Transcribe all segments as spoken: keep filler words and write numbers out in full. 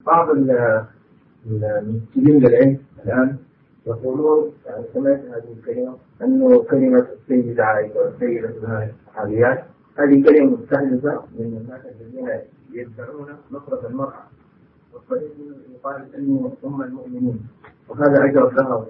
بعض المسلمين للعلم الآن يقولون، يعني سمعت هذه الكلمة، أنه كلمة السيدة عائشة والسيدة الصحابيات هذه كلمة مستحدثة من الناس الذين يدعون نصرة المرأة، والصحيح يقال أنه هم المؤمنين، وهذا أجرب لها.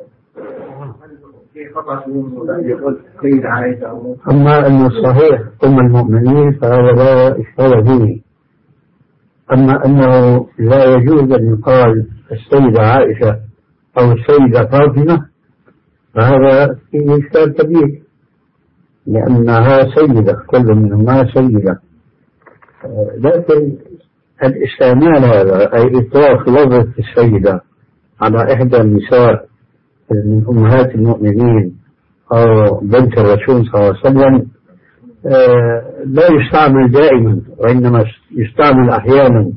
أما أن الصحيح هم المؤمنين فهذا لا إشكال فيه. أما أنه لا يجوز أن يقال السيدة عائشة أو السيدة فاطمة فهذا فيه إشكال كبير، لأنها سيدة، كل منهما سيدة. لكن الاستعمال هذا أي إطلاق لفظة السيدة على إحدى النساء من أمهات المؤمنين أو بنت الرسول صلى الله عليه وسلم لا يستعمل دائما، وإنما يستعمل أحيانا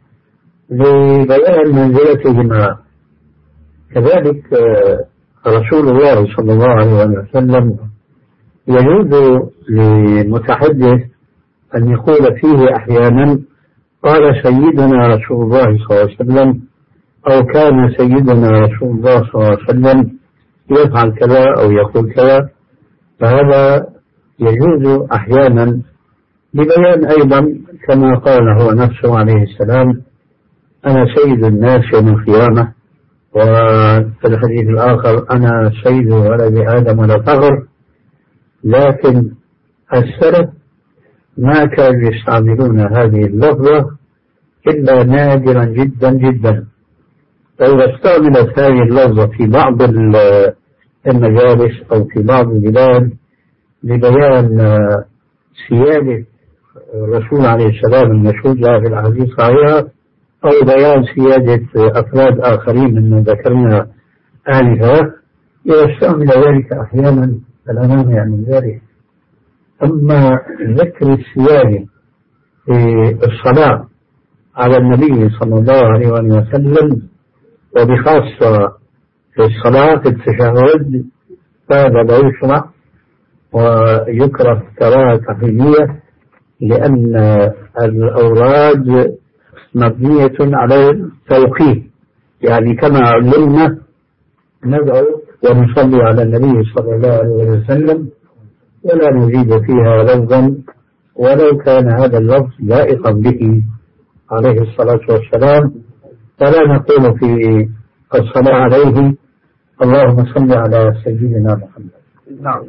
لبيان منزلتهما. كذلك رسول الله صلى الله عليه وسلم يجوز للمتحدث أن يقول فيه أحيانا قال سيدنا رسول الله صلى الله عليه وسلم، أو كان سيدنا رسول الله صلى الله عليه وسلم يفعل كذا أو يقول كذا، فهذا يجوز أحيانا لبيان أيضا كما قال هو نفسه عليه السلام أنا سيد الناس يوم القيامة، وفي الحديث الآخر أنا سيد ولد آدم ولا فخر. لكن السلف ما كانوا يستعملون هذه اللفظة إلا نادرا جدا جدا. فإذا استعملت هذه اللفظة في بعض المجالس أو في بعض البلاد لبيان سيادة الرسول عليه السلام المشهود له في الحديث الصحيح، أو بيان سيادة أفراد آخرين ممن ذكرنا آنفا، إذا استعمل ذلك أحيانا فلا مانع من ذلك. أما ذكر السيادة في الصلاة على النبي صلى الله عليه وسلم وبخاصة في الصلاة في التشهد فهذا لا يشرع ويكره كراهة تحريمية، لأن الأوراد مبنية على التوقيت، يعني كما علمنا ندعو ونصلي على النبي صلى الله عليه وسلم ولا نزيد فيها لفظا ولو كان هذا اللفظ لائقا به عليه الصلاة والسلام، فلا نقول في الصلاة عليه اللهم صل على سيدنا محمد. نعم.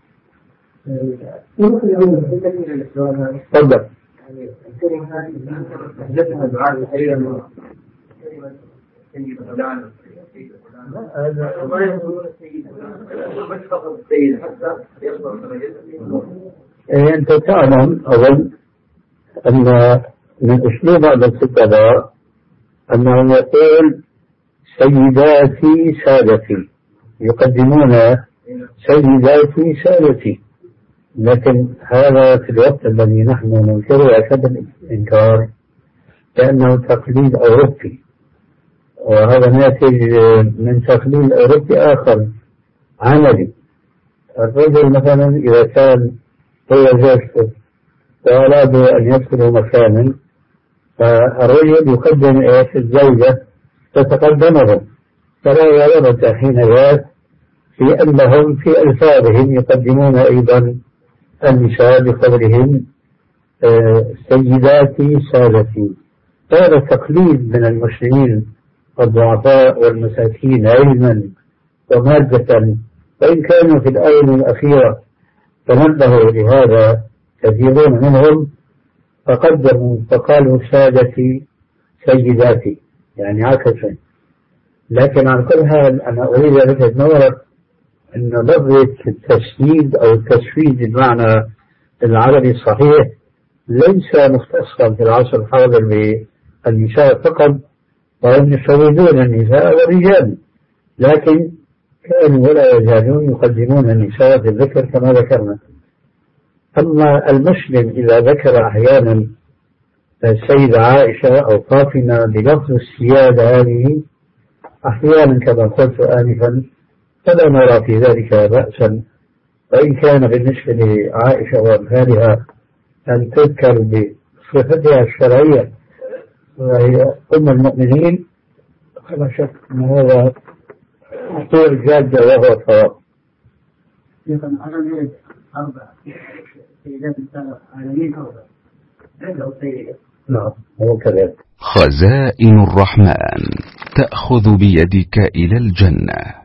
تفضل. الكلمة هذه حدثنا دعاء الخير كلمة سيد فلان سيد فلان، هذا ما يقولون السيد بس فقط السيد حتى يصبح درجته. أنت تعلم أولا أن من أسلوب هذا الخطباء أنه يقول سيداتي سادتي، يقدمون سيداتي سادتي، لكن هذا في الوقت الذي نحن ننكره أشد الإنكار لأنه تقليد أوروبي، وهذا ناتج من تقليد أوروبي آخر عملي. الرجل مثلا إذا كان هو زوجته وأرادوا أن يدخلوا مكانا فالرجل يقدم الزوجة تتقدمهم، فلا غرابة حينئذ في أنهم في ألفاظهم يقدمون أيضا النساء بقدرهم سيداتي سادتي. هذا تقليد من المسلمين الضعفاء والمساكين علما ومادة، وإن كانوا في الآونة الأخيرة تنبهوا لهذا كثيرون منهم فقدموا فقالوا سادتي سيداتي، يعني عكسا. لكن على كل حال أنا أريد أن ألفت نظرك أن لفظة التسديد أو التسويد بالمعنى العربي الصحيح ليس مختصا في العصر الحاضر بالنساء فقط، وهم يسودون النساء والرجال، لكن كانوا ولا يزالون يقدمون النساء في الذكر كما ذكرنا. أما المسلم إذا ذكر أحيانا السيدة عائشة أو فاطمة بلفظ السيادة هذه أحيانا كما قلت آنفا فلا نرى في ذلك بأسا، وإن كان بالنسبة لعائشة وأمثالها أن تذكر بصفتها الشرعية وهي أم المؤمنين، فلا شك أن هذا هو الجادة وهو الصواب. يمكن عالمين أربع سيدات عالمين أربع عنده سيدة. نعم هو كذلك. خزائن الرحمن تأخذ بيدك إلى الجنة.